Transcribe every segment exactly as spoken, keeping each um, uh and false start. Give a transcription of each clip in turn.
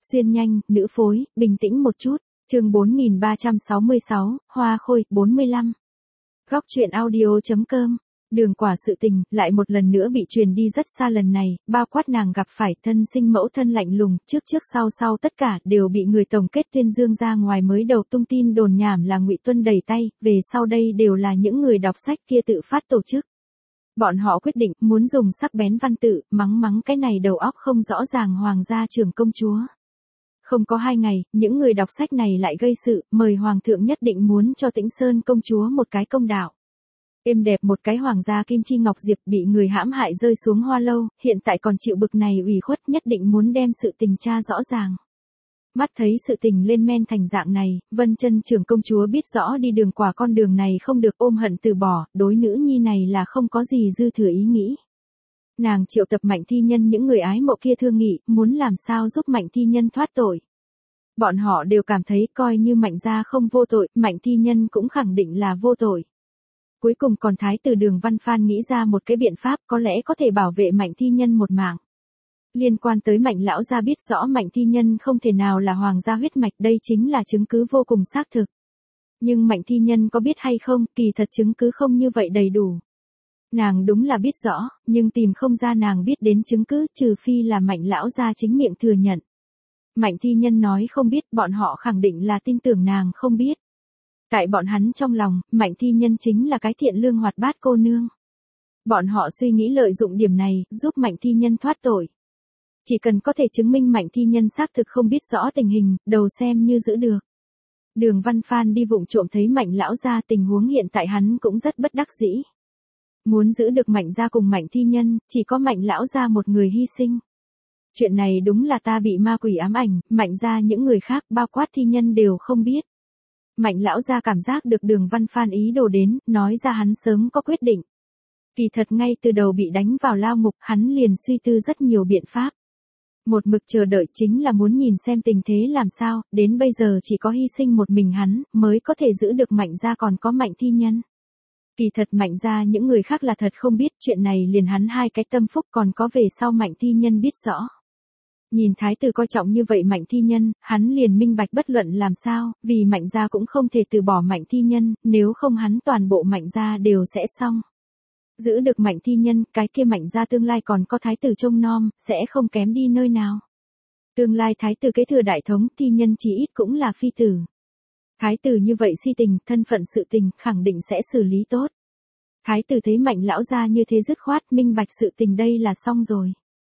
Xuyên nhanh, nữ phối, bình tĩnh một chút. Chương bốn nghìn ba trăm sáu mươi sáu, Hoa Khôi, bốn mươi lăm. Góc truyện audio.com. Đường Quả sự tình, lại một lần nữa bị truyền đi rất xa lần này, bao quát nàng gặp phải thân sinh mẫu thân lạnh lùng, trước trước sau sau tất cả đều bị người tổng kết tuyên dương ra ngoài mới đầu tung tin đồn nhảm là Ngụy Tuân đẩy tay, về sau đây đều là những người đọc sách kia tự phát tổ chức. Bọn họ quyết định muốn dùng sắc bén văn tự, mắng mắng cái này đầu óc không rõ ràng hoàng gia trưởng công chúa. Không có hai ngày, những người đọc sách này lại gây sự, mời hoàng thượng nhất định muốn cho Tĩnh Sơn công chúa một cái công đạo. Êm đẹp một cái hoàng gia Kim Chi Ngọc Diệp bị người hãm hại rơi xuống Hoa Lâu, hiện tại còn chịu bực này ủy khuất, nhất định muốn đem sự tình tra rõ ràng. Mắt thấy sự tình lên men thành dạng này, Vân Chân trưởng công chúa biết rõ đi Đường Quả con đường này không được, ôm hận từ bỏ, đối nữ nhi này là không có gì dư thừa ý nghĩ. Nàng triệu tập Mạnh Thi Nhân những người ái mộ kia thương nghị, muốn làm sao giúp Mạnh Thi Nhân thoát tội. Bọn họ đều cảm thấy coi như Mạnh gia không vô tội, Mạnh Thi Nhân cũng khẳng định là vô tội. Cuối cùng còn thái tử Đường Văn Phan nghĩ ra một cái biện pháp có lẽ có thể bảo vệ Mạnh Thi Nhân một mạng. Liên quan tới Mạnh lão gia biết rõ Mạnh Thi Nhân không thể nào là hoàng gia huyết mạch, đây chính là chứng cứ vô cùng xác thực. Nhưng Mạnh Thi Nhân có biết hay không, kỳ thật chứng cứ không như vậy đầy đủ. Nàng đúng là biết rõ, nhưng tìm không ra nàng biết đến chứng cứ, trừ phi là Mạnh lão gia chính miệng thừa nhận. Mạnh Thi Nhân nói không biết, bọn họ khẳng định là tin tưởng nàng không biết. Tại bọn hắn trong lòng, Mạnh Thi Nhân chính là cái thiện lương hoạt bát cô nương. Bọn họ suy nghĩ lợi dụng điểm này, giúp Mạnh Thi Nhân thoát tội. Chỉ cần có thể chứng minh Mạnh Thi Nhân xác thực không biết rõ tình hình, đầu xem như giữ được. Đường Văn Phan đi vụng trộm thấy Mạnh lão gia, tình huống hiện tại hắn cũng rất bất đắc dĩ. Muốn giữ được Mạnh gia cùng Mạnh Thi Nhân, chỉ có Mạnh lão gia một người hy sinh. Chuyện này đúng là ta bị ma quỷ ám ảnh, Mạnh gia những người khác bao quát Thi Nhân đều không biết. Mạnh lão gia cảm giác được Đường Văn Phan ý đồ đến, nói ra hắn sớm có quyết định. Kỳ thật ngay từ đầu bị đánh vào lao ngục, hắn liền suy tư rất nhiều biện pháp. Một mực chờ đợi chính là muốn nhìn xem tình thế làm sao, đến bây giờ chỉ có hy sinh một mình hắn, mới có thể giữ được Mạnh gia còn có Mạnh Thi Nhân. Kỳ thật Mạnh gia những người khác là thật không biết, chuyện này liền hắn hai cái tâm phúc, còn có về sau Mạnh Thi Nhân biết rõ. Nhìn thái tử coi trọng như vậy Mạnh Thi Nhân, hắn liền minh bạch bất luận làm sao, vì Mạnh gia cũng không thể từ bỏ Mạnh Thi Nhân, nếu không hắn toàn bộ Mạnh gia đều sẽ xong. Giữ được Mạnh Thi Nhân, cái kia Mạnh gia tương lai còn có thái tử trông nom, sẽ không kém đi nơi nào. Tương lai thái tử kế thừa đại thống, Thi Nhân chí ít cũng là phi tử. Thái tử như vậy si tình, thân phận sự tình, khẳng định sẽ xử lý tốt. Thái tử thấy Mạnh lão gia như thế dứt khoát, minh bạch sự tình đây là xong rồi.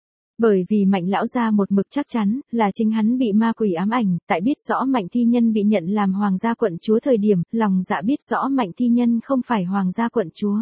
Bởi vì Mạnh lão gia một mực chắc chắn, là chính hắn bị ma quỷ ám ảnh, tại biết rõ Mạnh Thi Nhân bị nhận làm hoàng gia quận chúa thời điểm, lòng dạ biết rõ Mạnh Thi Nhân không phải hoàng gia quận chúa.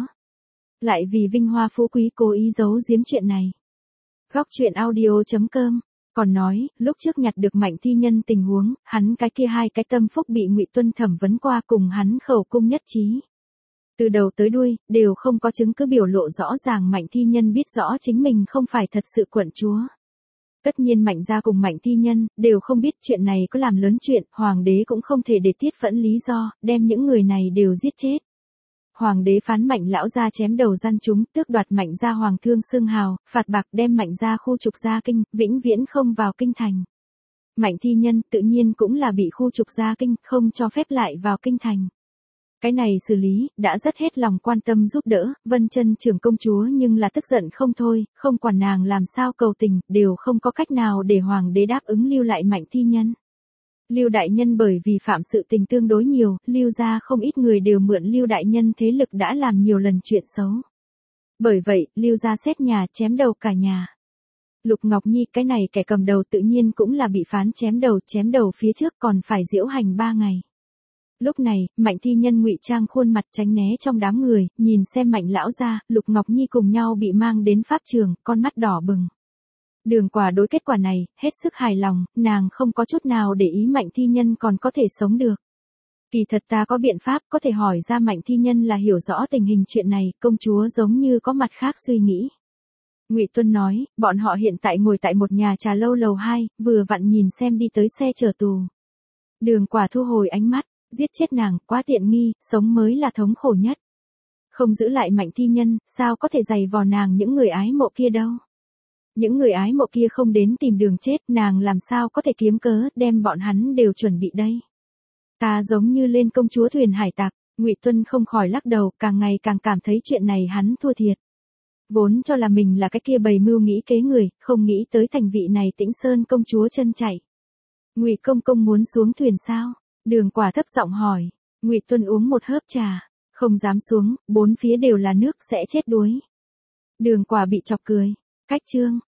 Lại vì vinh hoa phú quý cố ý giấu giếm chuyện này. Góc truyện audio.com. Còn nói, lúc trước nhặt được Mạnh Thi Nhân tình huống, hắn cái kia hai cái tâm phúc bị Ngụy Tuân thẩm vấn qua cùng hắn khẩu cung nhất trí. Từ đầu tới đuôi, đều không có chứng cứ biểu lộ rõ ràng Mạnh Thi Nhân biết rõ chính mình không phải thật sự quận chúa. Tất nhiên Mạnh gia cùng Mạnh Thi Nhân, đều không biết chuyện này có làm lớn chuyện, hoàng đế cũng không thể để tiết phẫn lý do, đem những người này đều giết chết. Hoàng đế phán Mạnh lão gia chém đầu gian chúng, tước đoạt Mạnh gia hoàng thương xương hào, phạt bạc đem Mạnh gia khu trục ra kinh, vĩnh viễn không vào kinh thành. Mạnh Thi Nhân tự nhiên cũng là bị khu trục ra kinh, không cho phép lại vào kinh thành. Cái này xử lý, đã rất hết lòng quan tâm giúp đỡ, Vân Chân trưởng công chúa nhưng là tức giận không thôi, không quản nàng làm sao cầu tình, đều không có cách nào để hoàng đế đáp ứng lưu lại Mạnh Thi Nhân. Lưu đại nhân bởi vì phạm sự tình tương đối nhiều, Lưu gia không ít người đều mượn Lưu đại nhân thế lực đã làm nhiều lần chuyện xấu. Bởi vậy, Lưu gia xét nhà chém đầu cả nhà. Lục Ngọc Nhi cái này kẻ cầm đầu tự nhiên cũng là bị phán chém đầu, chém đầu phía trước còn phải diễu hành ba ngày. Lúc này, Mạnh Thi Nhân ngụy trang khuôn mặt tránh né trong đám người, nhìn xem Mạnh lão gia, Lục Ngọc Nhi cùng nhau bị mang đến pháp trường, con mắt đỏ bừng. Đường Quả đối kết quả này, hết sức hài lòng, nàng không có chút nào để ý Mạnh Thi Nhân còn có thể sống được. Kỳ thật ta có biện pháp có thể hỏi ra Mạnh Thi Nhân là hiểu rõ tình hình chuyện này, công chúa giống như có mặt khác suy nghĩ. Ngụy Tuân nói, bọn họ hiện tại ngồi tại một nhà trà lâu lầu hai, vừa vặn nhìn xem đi tới xe chở tù. Đường Quả thu hồi ánh mắt, giết chết nàng, quá tiện nghi, sống mới là thống khổ nhất. Không giữ lại Mạnh Thi Nhân, sao có thể giày vò nàng những người ái mộ kia đâu. Những người ái mộ kia không đến tìm đường chết, nàng làm sao có thể kiếm cớ đem bọn hắn đều chuẩn bị đây. Ta giống như lên công chúa thuyền hải tặc. Ngụy Tuân không khỏi lắc đầu, càng ngày càng cảm thấy chuyện này hắn thua thiệt. Vốn cho là mình là cái kia bày mưu nghĩ kế người, không nghĩ tới thành vị này Tĩnh Sơn công chúa chân chạy. Ngụy công công muốn xuống thuyền sao? Đường Quả thấp giọng hỏi. Ngụy Tuân uống một hớp trà, không dám xuống, bốn phía đều là nước sẽ chết đuối. Đường Quả bị chọc cười. Cách chương